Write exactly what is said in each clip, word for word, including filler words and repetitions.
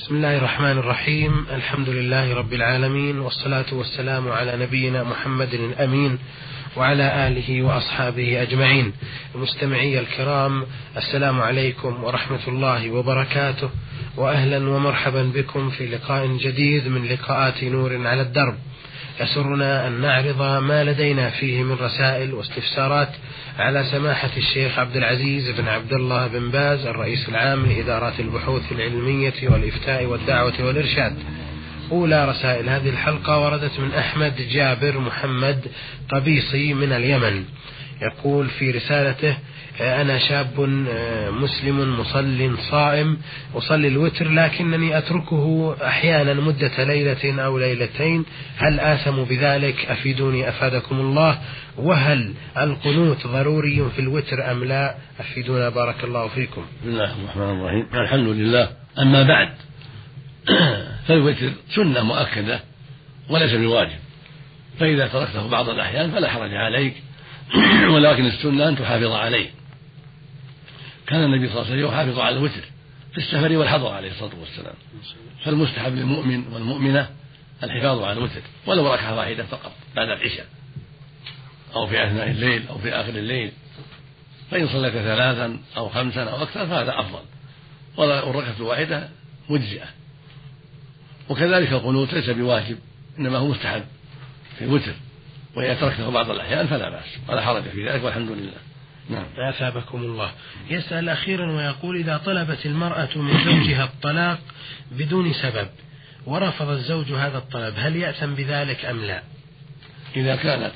بسم الله الرحمن الرحيم. الحمد لله رب العالمين، والصلاة والسلام على نبينا محمد الأمين وعلى آله وأصحابه أجمعين. مستمعي الكرام، السلام عليكم ورحمة الله وبركاته، وأهلا ومرحبا بكم في لقاء جديد من لقاءات نور على الدرب. يسرنا أن نعرض ما لدينا فيه من رسائل واستفسارات على سماحة الشيخ عبد العزيز بن عبد الله بن باز الرئيس العام لإدارات البحوث العلمية والإفتاء والدعوة والإرشاد. أولى رسائل هذه الحلقة وردت من أحمد جابر محمد قبيصي من اليمن. يقول في رسالته: أنا شاب مسلم مصل صائم أصلي الوتر، لكنني أتركه أحيانا مدة ليلة أو ليلتين، هل آثم بذلك؟ أفيدوني أفادكم الله. وهل القنوت ضروري في الوتر أم لا؟ أفيدونا بارك الله فيكم. بسم الله الرحمن الرحيم. الحمد لله. أما بعد، فالوتر سنة مؤكدة وليس بواجب، فإذا تركته بعض الأحيان فلا حرج عليك، ولكن السنة أن تحافظ عليه. كان النبي صلى الله عليه وسلم يحافظ على الوتر في السفر والحضر عليه الصلاة والسلام، فالمستحب للمؤمن والمؤمنة الحفاظ على الوتر ولو ركعة واحدة فقط بعد العشاء أو في أثناء الليل أو في آخر الليل، فإن صليت ثلاثا أو خمسا أو أكثر فهذا أفضل، والركعة الواحدة مجزئة. وكذلك القنوت ليس بواجب، إنما هو مستحب في الوتر، وإذا تركته بعض الأحيان فلا بأس ولا حرج في ذلك، والحمد لله. نعم. أثابكم الله. يسأل أخيرا ويقول: إذا طلبت المرأة من زوجها الطلاق بدون سبب ورفض الزوج هذا الطلب، هل يأثم بذلك أم لا؟ إذا كانت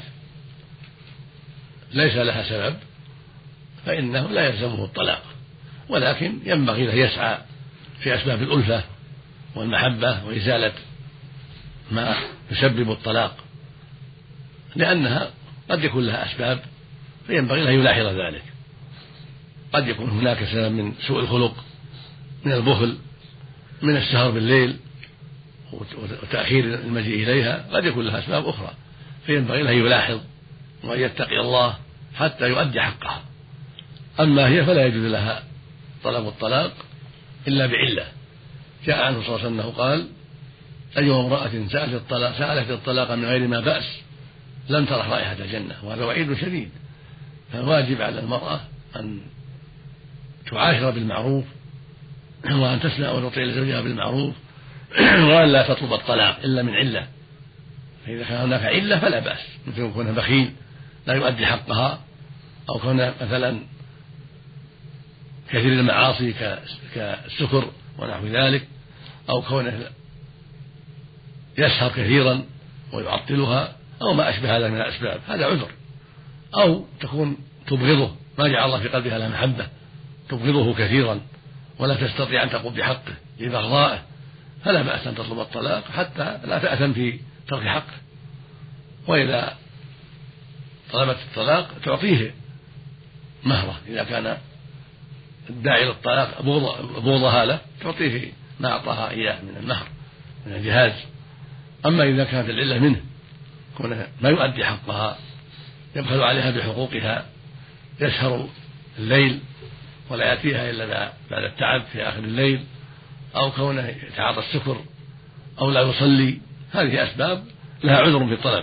ليس لها سبب فإنه لا يلزمه الطلاق، ولكن ينبغي له يسعى في أسباب الألفة والمحبة وإزالة ما يسبب الطلاق، لأنها قد يكون لها أسباب فينبغي له يلاحظ ذلك. قد يكون هناك سبب من سوء الخلق، من البخل، من السهر بالليل وتأخير المجيء إليها، قد يكون لها أسباب أخرى، فينبغي له يلاحظ وأن يتقي الله حتى يؤدي حقها. أما هي فلا يجوز لها طلب الطلاق إلا بعلة. جاء عنه صلى الله عليه وسلم قال: أيما امرأة سألت الطلاق, سألت الطلاق من غير ما بأس لم ترح رائحة الجنة، وهذا وعيد شديد. فالواجب على المرأة أن تعاشر بالمعروف، وأن تسمع وتطيع لزوجها بالمعروف، وأن لا تطلب الطلاق إلا من علة. فإذا كان هناك علة فلا بأس، مثل كونه بخيل لا يؤدي حقها، أو كونه مثلا كثير المعاصي كالسكر ونحو ذلك، أو كونه يسهر كثيرا ويعطلها، أو ما أشبه هذا من الأسباب، هذا عذر. أو تكون تبغضه، ما جعل الله في قلبها لها محبة، تبغضه كثيرا ولا تستطيع أن تقوم بحقه لبغضائه، فلا بأس أن تطلب الطلاق حتى لا تأثم في ترك حقه. وإذا طلبت الطلاق تعطيه مهره، إذا كان الداعي للطلاق بغضها له تعطيه ما أعطاها إياه من المهر من الجهاز. أما إذا كانت العلة منه كونه ما يؤدي حقها، يبخل عليها بحقوقها، يسهر الليل ولا يأتيها إلا بعد التعب في آخر الليل، أو كونه يتعاطى السكر، أو لا يصلي، هذه أسباب لها عذر في الطلب.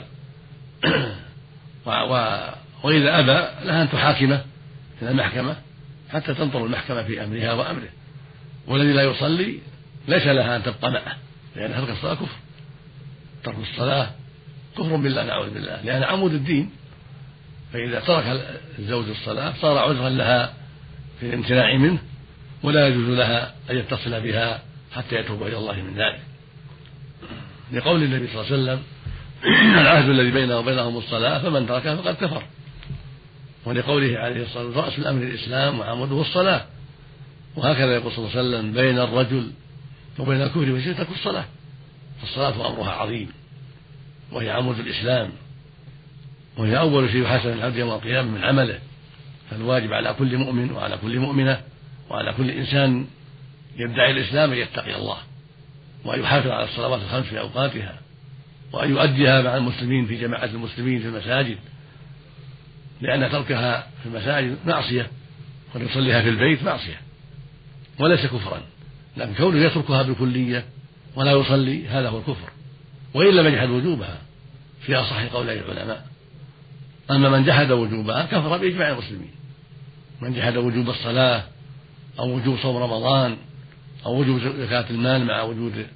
وإذا أبى لها أن تحاكمه إلى المحكمة حتى تنظر المحكمة في أمرها وأمره. والذي لا يصلي ليس لها أن تبقى معه، لأن ترك الصلاة كفر، ترك الصلاة كفر بالله نعوذ بالله، لأن عمود الدين. فإذا ترك الزوج الصلاة صار عذرا لها في الامتناع منه، ولا يجوز لها أن يتصل بها حتى يتوب إلى الله من ذلك، لقول النبي صلى الله عليه وسلم: العهد الذي بيننا وبينهم الصلاة فمن تركها فقد كفر. ولقوله عليه الصلاة والسلام: رأس الأمر الإسلام وعموده الصلاة. وهكذا يقول صلى الله عليه وسلم: بين الرجل وبين الكفر والشرك ترك الصلاة. فالصلاة أمرها عظيم، وهي عمود الإسلام، وهي أول شيء يحاسب العبد يوم القيامة من عمله. فالواجب على كل مؤمن وعلى كل مؤمنة وعلى كل إنسان يدعي الإسلام أن يتقي الله، وأن يحافظ على الصلوات الخمس في أوقاتها، وأن يؤديها مع المسلمين في جماعة المسلمين في المساجد، لأن تركها في المساجد معصية، وأن يصليها في البيت معصية وليس كفرا، لكن كونه يتركها بالكلية ولا يصلي هذا هو الكفر، وإن لم يجحد وجوبها في أصح قولي العلماء. أما من جحد وجوبها كفر بإجماع المسلمين، من جحد وجوب الصلاة أو وجوب صوم رمضان أو وجوب زكاة المال مع وجود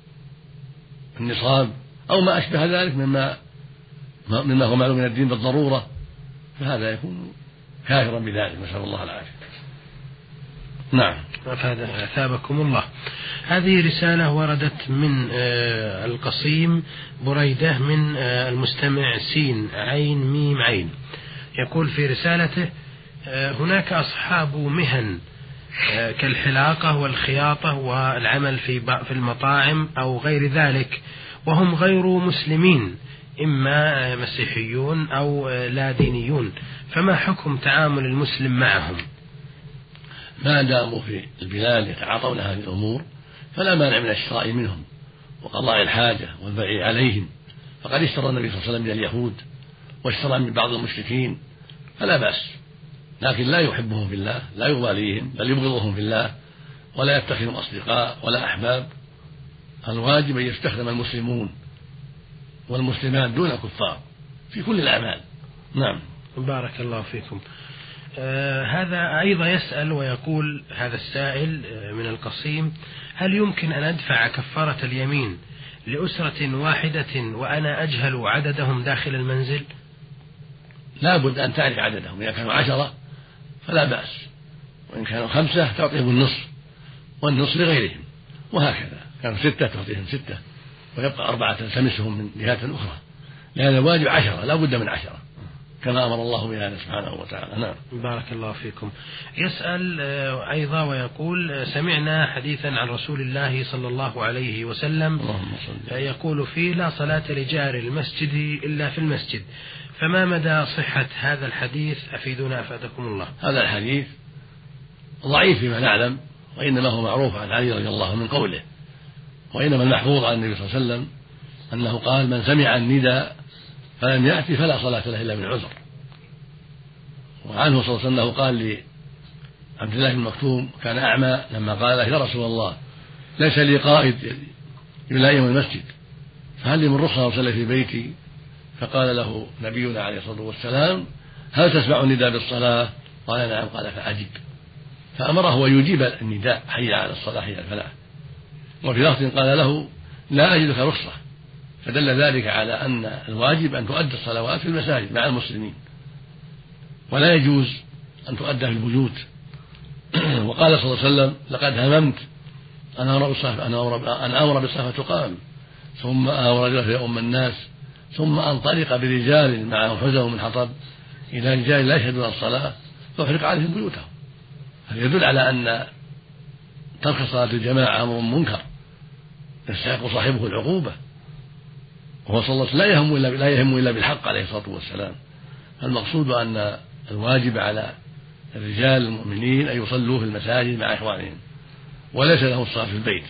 النصاب أو ما أشبه ذلك مما مما هو معلوم من الدين بالضرورة، فهذا يكون كافرا بذلك، نسأل الله العافية. نعم. أثابكم الله. هذه رسالة وردت من القصيم بريدة من المستمع سين عين ميم عين، يقول في رسالته: هناك أصحاب مهن كالحلاقة والخياطة والعمل في المطاعم أو غير ذلك، وهم غير مسلمين، إما مسيحيون أو لا دينيون، فما حكم تعامل المسلم معهم؟ ما داموا في البلاد يتعاطون هذه الأمور فلا مانع من الشراء منهم وقضاء الحاجة والبيع عليهم، فقد اشترى النبي صلى الله عليه وسلم من اليهود واشترى من بعض المشركين، فلا بأس، لكن لا يحبهم في الله، لا يباليهم، بل يبغضهم في الله، ولا يتخذهم أصدقاء ولا أحباب. الواجب أن يستخدم المسلمون والمسلمات دون الكفار في كل الأعمال. نعم. بارك الله فيكم. آه هذا أيضا يسأل ويقول هذا السائل آه من القصيم: هل يمكن أن أدفع كفارة اليمين لأسرة واحدة وأنا أجهل عددهم داخل المنزل؟ لا بد أن تعرف عددهم، إذا كانوا عشرة فلا بأس، وإن كانوا خمسة تعطيهم النصف والنصف لغيرهم، وهكذا كانوا ستة تعطيهم ستة ويبقى أربعة تلتمسهم من جهات أخرى، لأن الواجب عشرة لا بد من عشرة كما أمر الله بها سبحانه وتعالى. نعم. بارك الله فيكم. يسأل أيضا ويقول: سمعنا حديثا عن رسول الله صلى الله عليه وسلم يقول فيه: لا صلاة لجار المسجد إلا في المسجد، فما مدى صحة هذا الحديث؟ أفيدنا أفادكم الله. هذا الحديث ضعيف فيما نعلم، وإنما هو معروف عن علي رضي الله عنه من قوله، وإنما المحفوظ عن النبي صلى الله عليه وسلم أنه قال: من سمع النداء فلم يأتي فلا صلاة له إلا من عذر. وعنه صلى الله عليه وسلم أنه قال لعبد الله بن مكتوم كان أعمى لما قال له: يا رسول الله ليس لي قائد يلائم المسجد، فهل لي من رخصة أصلي في بيتي؟ فقال له نبينا عليه الصلاة والسلام: هل تسمع النداء بالصلاة؟ قال: نعم. قال: فأجب. فأمره أن يجيب النداء: حي على الصلاة حي على الفلاح. وفي لفظ قال له: لا أجد لك رخصة. فدل ذلك على أن الواجب أن تؤدى الصلوات في المساجد مع المسلمين، ولا يجوز أن تؤدى في البيوت. وقال صلى الله عليه وسلم: لقد هممت أن أمر بالصلاة تقام، ثم آمر رجلا فيؤم الناس، ثم أنطلق برجال معهم حزم من حطب إلى رجال لا يشهدون الصلاة فأحرق عليهم بيوتهم. هذا يدل على أن ترك صلاة الجماعة أمر منكر يستحق صاحبه العقوبة، وهو صلى الله عليه وسلم لا يهم إلا لا يهم إلا بالحق عليه الصلاة والسلام. المقصود أن الواجب على الرجال المؤمنين أن يصلوا في المساجد مع إخوانهم، وليس لهم الصلاة في البيت.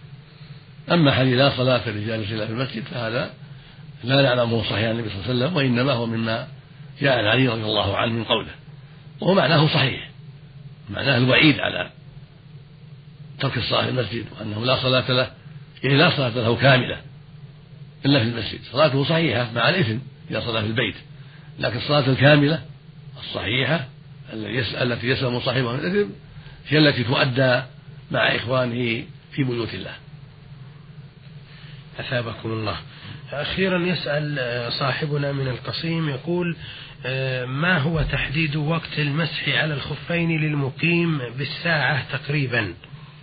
أما حديث لا صلاة الرجال إلا في المسجد فهذا لا نعلمه صحيح عن النبي صلى الله عليه وسلم، وإنما هو مما جاء عن علي رضي الله عنه من قوله، وهو معناه صحيح، معناه الوعيد على ترك الصلاة في المسجد، وأنه لا صلاة له، يعني لا صلاة له كاملة إلا في المسجد. صلاته صحيحة مع الإثم إذا صلى في البيت، لكن الصلاة الكاملة الصحيحة التي يسلم صاحبها من الإثم هي التي تؤدى مع إخوانه في بيوت الله. أثابكم الله. أخيرا يسأل صاحبنا من القصيم يقول: ما هو تحديد وقت المسح على الخفين للمقيم بالساعة تقريبا؟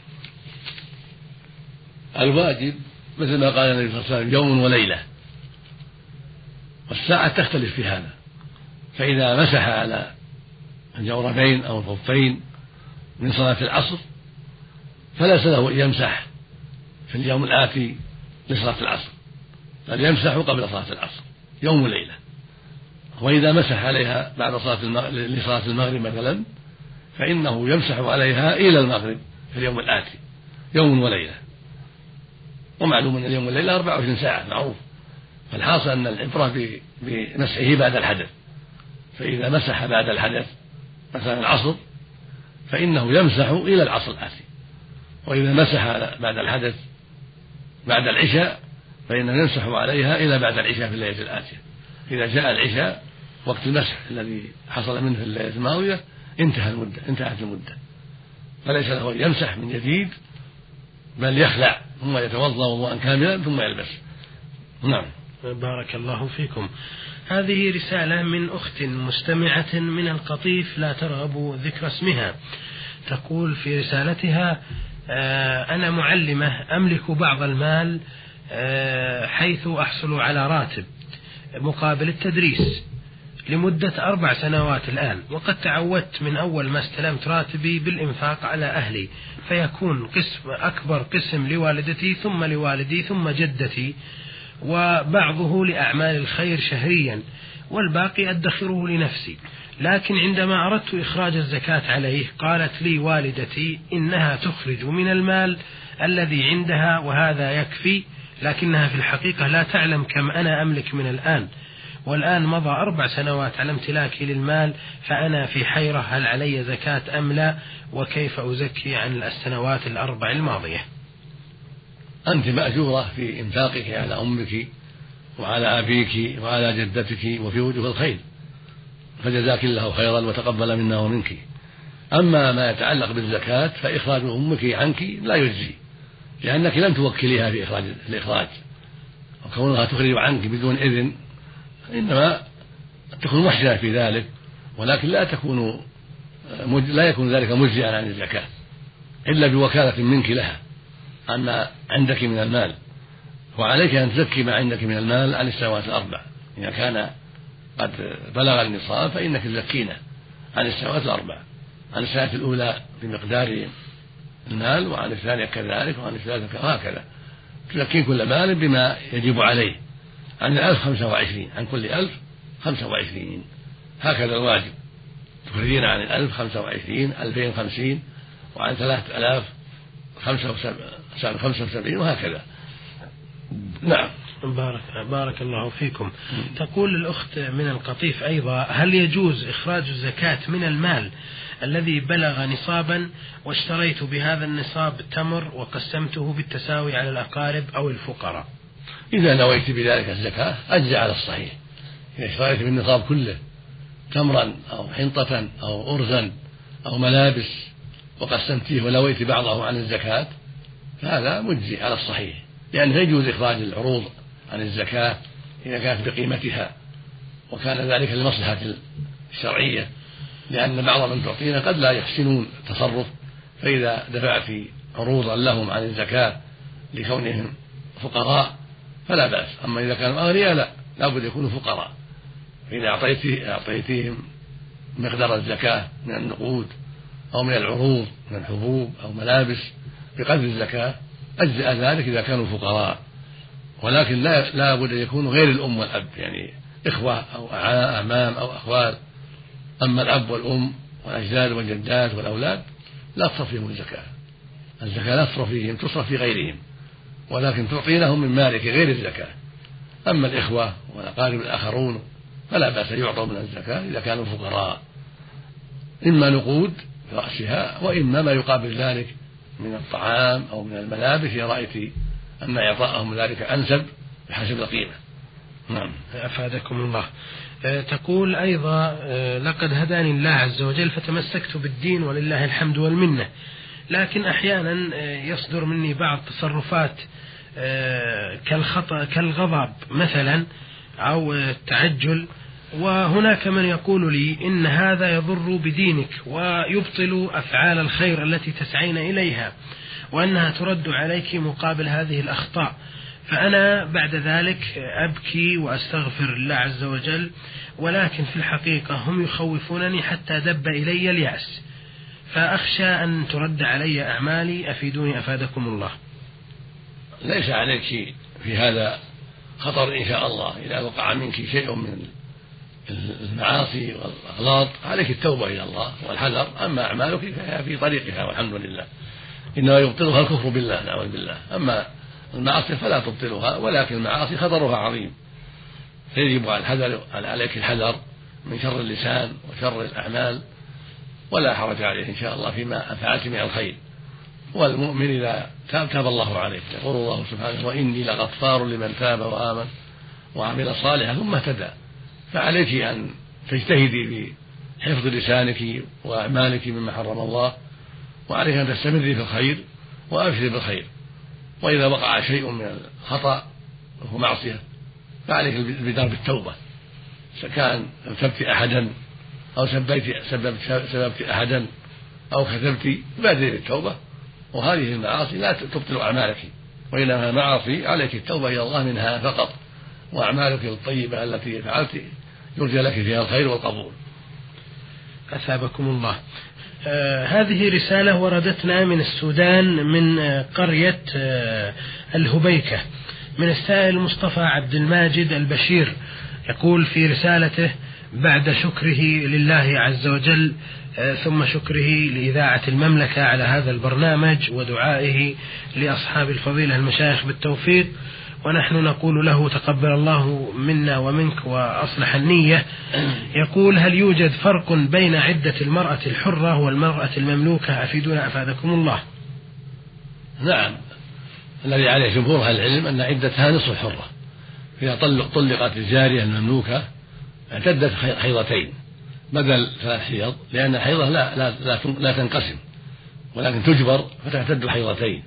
الواجب مثل ما قال النبي صلى الله عليه وسلم: يوم وليلة، والساعة تختلف في هذا، فإذا مسح على الجوربين أو الخفين من صلاة العصر فليس له أن يمسح في اليوم الآتي لصلاة العصر، بل يمسح قبل صلاة العصر يوم وليلة. وإذا مسح عليها بعد صلاة المغرب لصلاة المغرب مثلا فإنه يمسح عليها إلى المغرب في اليوم الآتي يوم وليلة. ومعلوم أن اليوم والليلة أربعة وعشرين ساعة معروف، فالحاصل أن العبرة بمسحه بعد الحدث، فإذا مسح بعد الحدث مثلا العصر فإنه يمسح إلى العصر الآتي، وإذا مسح بعد الحدث بعد العشاء فإنه يمسح عليها إلى بعد العشاء في الليلة الآتية. إذا جاء العشاء وقت المسح الذي حصل منه في الليلة الماضية انتهى المدة انتهت المدة، فليس له أن يمسح من جديد، بل يخلع ثم يتوضأ وضوءا كاملا ثم يلبس. نعم. بارك الله فيكم. هذه رسالة من أخت مستمعة من القطيف لا ترغب ذكر اسمها، تقول في رسالتها: أنا معلمة أملك بعض المال حيث أحصل على راتب مقابل التدريس لمدة أربع سنوات الآن، وقد تعودت من أول ما استلمت راتبي بالإنفاق على أهلي، فيكون قسم أكبر قسم لوالدتي ثم لوالدي ثم جدتي، وبعضه لأعمال الخير شهريا والباقي أدخره لنفسي. لكن عندما أردت إخراج الزكاة عليه قالت لي والدتي إنها تخرج من المال الذي عندها وهذا يكفي، لكنها في الحقيقة لا تعلم كم أنا أملك من الآن، والآن مضى أربع سنوات على امتلاكي للمال، فأنا في حيرة هل علي زكاة أم لا، وكيف أزكي عن السنوات الأربع الماضية؟ أنت مأجورة في إنفاقك على أمك وعلى أبيك وعلى جدتك وفي وجوه الخير، فجزاك الله خيرا وتقبل منا ومنك. أما ما يتعلق بالزكاة فإخراج أمك عنك لا يجزي، لأنك لم توكليها في إخراج الإخراج، وكونها تخرج عنك بدون إذن إنما تكون محسنة في ذلك، ولكن لا تكون لا يكون ذلك مجزئا عن الزكاة إلا بوكالة منك لها عن عندك من المال، وعليك أن تزكي ما عندك من المال عن السنوات الأربع. إذا كان قد بلغ النصاب فإنك تزكينه عن السنوات الأربع، عن السنة الأولى بمقدار المال، وعن الثانية كذلك، وعن الثالثة وهكذا، تزكين كل مال بما يجب عليه. عن الألف خمسة وعشرين، عن كل ألف خمسة وعشرين، هكذا الواجب، تخرجين عن الألف خمسة وعشرين، ألفين خمسين، وعن ثلاثة ألاف خمسة وسبعين، وهكذا. نعم. بارك, بارك الله فيكم. تقول الأخت من القطيف أيضا: هل يجوز إخراج الزكاة من المال الذي بلغ نصابا واشتريت بهذا النصاب تمر وقسمته بالتساوي على الأقارب أو الفقراء؟ إذا نويت بذلك الزكاة أجزى على الصحيح. إذا اشتريت بالنصاب كله تمرا أو حنطة أو أرزا أو ملابس وقسمتيه ونويت بعضه عن الزكاة فهذا مجزي على الصحيح، لأنه يجوز إخراج العروض عن الزكاة إذا كانت بقيمتها وكان ذلك للمصلحة الشرعية، لأن بعض من تعطينا قد لا يحسنون التصرف، فإذا دفعت عروضا لهم عن الزكاة لكونهم فقراء فلا بأس. أما إذا كانوا أغنياء لا لابد يكونوا فقراء، فإذا أعطيتهم مقدار الزكاة من النقود أو من العروض من الحبوب أو ملابس بقدر الزكاة أجزأ ذلك إذا كانوا فقراء، ولكن لا لا بد أن يكونوا غير الأم والأب، يعني إخوة أو أعمام أو أخوال. أما الأب والأم والأجداد والجدات والأولاد لا تصرف فيهم الزكاة، الزكاة لا تصرف فيهم، تصرف في غيرهم، ولكن تعطينهم من مالك غير الزكاة. أما الإخوة والأقارب الآخرون فلا بأس أن يعطوا من الزكاة إذا كانوا فقراء، إما نقود رأسها وإما ما يقابل ذلك من الطعام أو من الملابس إذا رأيت أن إعطاءهم ذلك أنسب بحسب القيمة. نعم. أفادكم الله. تقول أيضا: لقد هداني الله عز وجل فتمسكت بالدين ولله الحمد والمنة، لكن أحيانا يصدر مني بعض تصرفات كالخطأ كالغضب مثلا أو التعجل، وهناك من يقول لي إن هذا يضر بدينك ويبطل أفعال الخير التي تسعين إليها، وأنها ترد عليك مقابل هذه الأخطاء، فأنا بعد ذلك أبكي وأستغفر الله عز وجل، ولكن في الحقيقة هم يخوفونني حتى دب إلي اليأس، فأخشى أن ترد علي أعمالي، أفيدوني أفادكم الله. ليس عليك شيء في هذا خطر إن شاء الله. إذا وقع منك شيء من المعاصي والأغلاط عليك التوبة إلى الله والحذر، أما أعمالك فهي في طريقها والحمد لله، إنما يبطلها الكفر بالله نعوذ بالله. أما المعاصي فلا تبطلها، ولكن المعاصي خطرها عظيم، فيجب على الحذر عليك الحذر من شر اللسان وشر الأعمال، ولا حرج عليه إن شاء الله فيما أفعلت من الخير. والمؤمن إذا تاب تاب الله عليه. يقول الله سبحانه وإني لغفار لمن تاب وآمن وعمل صالحا ثم اهتدى. فعليك أن تجتهدي بحفظ لسانك وأعمالك مما حرم الله، وعليك أن تستمري في الخير وأبشري بالخير. وإذا وقع شيء من الخطأ وهو معصية فعليك البدار بالتوبة، كان سبت أحدا أو سبيت سببت, سببت أحدا أو كذبت بادري بالتوبة. وهذه المعاصي لا تبطل أعمالك، وإنما المعاصي عليك التوبة إلى الله منها فقط، وأعمالك الطيبة التي فعلت يرجى لك فيها الخير والقبول. أثابكم الله. آه هذه رسالة وردتنا من السودان من آه قرية آه الهبيكة من السائل مصطفى عبد الماجد البشير. يقول في رسالته: بعد شكره لله عز وجل آه ثم شكره لإذاعة المملكة على هذا البرنامج ودعائه لأصحاب الفضيلة المشايخ بالتوفيق، ونحن نقول له تقبل الله منا ومنك وأصلح النية. يقول: هل يوجد فرق بين عدة المرأة الحرة والمرأة المملوكة؟ أفيدونا أفادكم الله. نعم، الذي عليه جمهور أهل العلم أن عدتها نصف الحرة. إذا طلق طلقت الجارية المملوكة اعتدت حيضتين بدل ثلاث حيض، لأن الحيضة لا, لا, لا, لا تنقسم ولكن تجبر فتعتد حيضتين.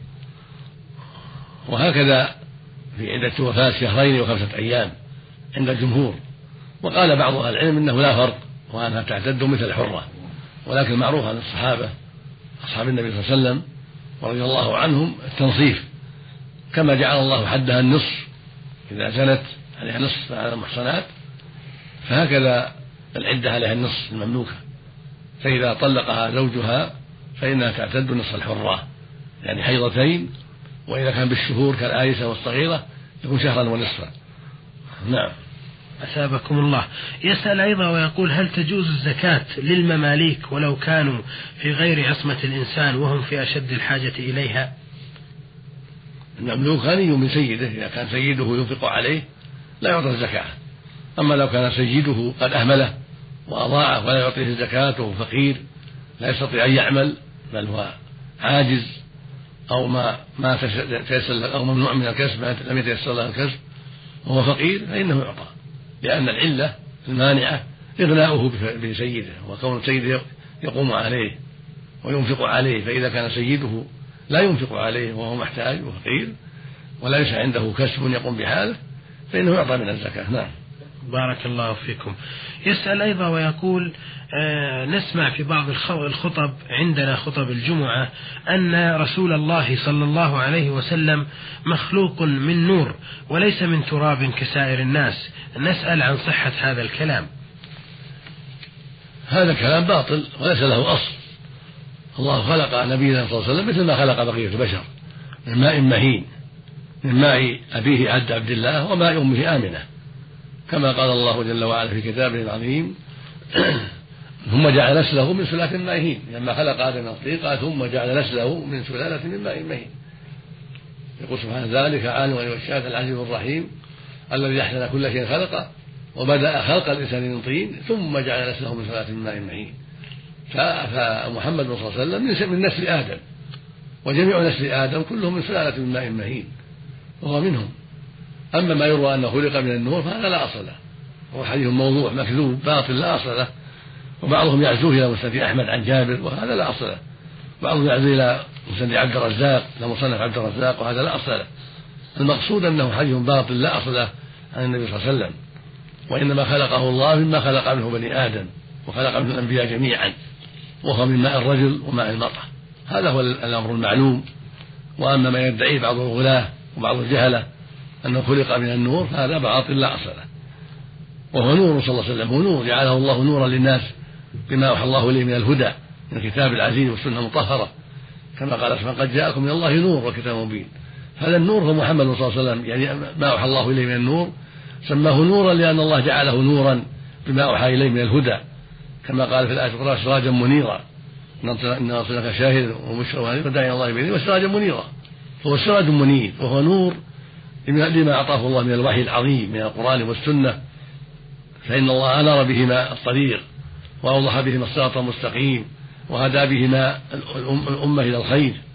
وهكذا في عدة وفاة شهرين وخمسة أيام عند الجمهور. وقال بعض أهل العلم إنه لا فرق وأنها تعتد مثل الحرة، ولكن معروف عن الصحابة أصحاب النبي صلى الله عليه وسلم ورضي الله عنهم التنصيف، كما جعل الله حدها النصف إذا زنت عليها نصف على المحصنات، فهكذا العدة عليها النصف المملوكة. فإذا طلقها زوجها فإنها تعتد نصف الحرة، يعني حيضتين، وإذا كان بالشهور كالآيسة والصغيرة يكون شهرا ونصفا. نعم. أثابكم الله. يسأل أيضا ويقول: هل تجوز الزكاة للمماليك ولو كانوا في غير عصمة الإنسان وهم في أشد الحاجة إليها؟ المملوك غني من سيده، إذا كان سيده ينفق عليه لا يعطى الزكاة. أما لو كان سيده قد أهمله وأضاعه ولا يعطيه الزكاة وهو فقير لا يستطيع أن يعمل بل هو عاجز أو ما ما تيسر أو ممنوع من الكسب لم يتيسر له الكسب وهو فقير فإنه يعطى، لأن العلة المانعة إغناؤه بسيده وكون سيده يقوم عليه وينفق عليه. فإذا كان سيده لا ينفق عليه وهو محتاج وفقير وليس عنده كسب يقوم بحاله فإنه يعطى من الزكاة. نعم. بارك الله فيكم. يسأل أيضا ويقول: آه نسمع في بعض الخطب عندنا خطب الجمعة أن رسول الله صلى الله عليه وسلم مخلوق من نور وليس من تراب كسائر الناس، نسأل عن صحة هذا الكلام. هذا الكلام باطل وليس له أصل. الله خلق نبينا صلى الله عليه وسلم مثل ما خلق بقية البشر من ماء مهين، من ماء أبيه عبد عبد الله وماء أمه آمنة، كما قال الله جل وعلا في كتابه العظيم: ثم جعل نسله من سلالة من ماء مهين. لما خلق آدم الطريق ثم جعل نسله من سلالة من ماء مهين. يقول سبحانه: ذلك عالم الغيب والشهادة العزيز الرحيم الذي أحسن كل شيء خلقه وبدأ خلق الإنسان من طين ثم جعل نسله من سلالة من ماء مهين. فمحمد صلى الله عليه وسلم من نسل آدم، وجميع نسل آدم كلهم من سلالة من ماء مهين وهو منهم. أما ما يروى أنه خلق من النور فهذا لا أصل له، هو حديث موضوع مكذوب باطل لا أصل له. وبعضهم يعزوه إلى مسند أحمد عن جابر وهذا لا أصل له، بعضهم يعزوه إلى مسند عبد الرزاق إلى مصنف عبد الرزاق وهذا لا أصل له. المقصود أنه حديث باطل لا أصل له عن النبي صلى الله عليه وسلم، وإنما خلقه الله مما خلق منه بني آدم وخلق منه الأنبياء جميعا، وهو من ماء الرجل وماء المرأة. هذا هو الأمر المعلوم. وأما ما يدعيه بعض الغلاة وبعض الجهلة أنه خلق من النور فهذا باطل لا أصل له. وهو نور صلى الله عليه وسلم، هو نور جعله الله نورا للناس بما أوحى الله إليه من الهدى من الكتاب العزيز والسنة المطهرة، كما قال سبحانه: قد جاءكم من الله نور وكتاب مبين. هذا النور هو محمد صلى الله عليه وسلم، يعني ما أوحى الله إليه من النور سماه نورا لأن الله جعله نورا بما أوحى إليه من الهدى، كما قال في الآية الأخرى: سراجا منيرا إن أرسلناك شاهدا ومبشرا ونذيرا وداعيا الله بإذنه وسراجا منيرا. فهو سراج منير وهو نور لما أعطاه الله من الوحي العظيم من القرآن والسنة، فإن الله أنار بهما الطريق وأوضح بهما الصراط المستقيم وهدى بهما الأمة إلى الخير.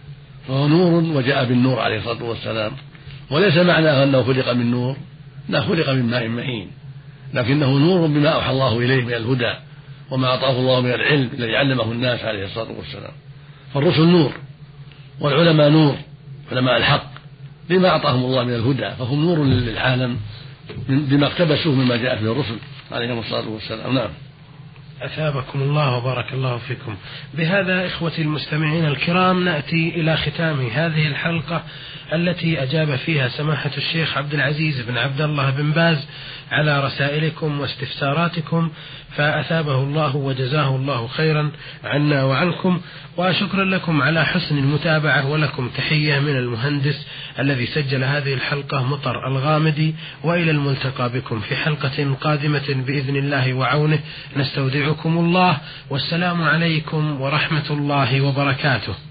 فهو نور وجاء بالنور عليه الصلاة والسلام، وليس معناه أنه خلق من نور، لا، خلق من ماء مهين، لكنه نور بما أوحى الله إليه من الهدى وما أعطاه الله من العلم الذي علمه الناس عليه الصلاة والسلام. فالرسل نور والعلماء نور، علماء الحق بما أعطاهم الله من الهدى، فهم نور للعالم بما اقتبسوه مما جاءت به الرسل عليهم الصلاة والسلام. نعم. أثابكم الله وبارك الله فيكم. بهذا إخوتي المستمعين الكرام نأتي إلى ختام هذه الحلقة التي أجاب فيها سماحة الشيخ عبد العزيز بن عبد الله بن باز على رسائلكم واستفساراتكم، فأثابه الله وجزاه الله خيرا عنا وعنكم، وشكرا لكم على حسن المتابعة، ولكم تحية من المهندس الذي سجل هذه الحلقة مطر الغامدي، وإلى الملتقى بكم في حلقة قادمة بإذن الله وعونه. نستودعكم الله، والسلام عليكم ورحمة الله وبركاته.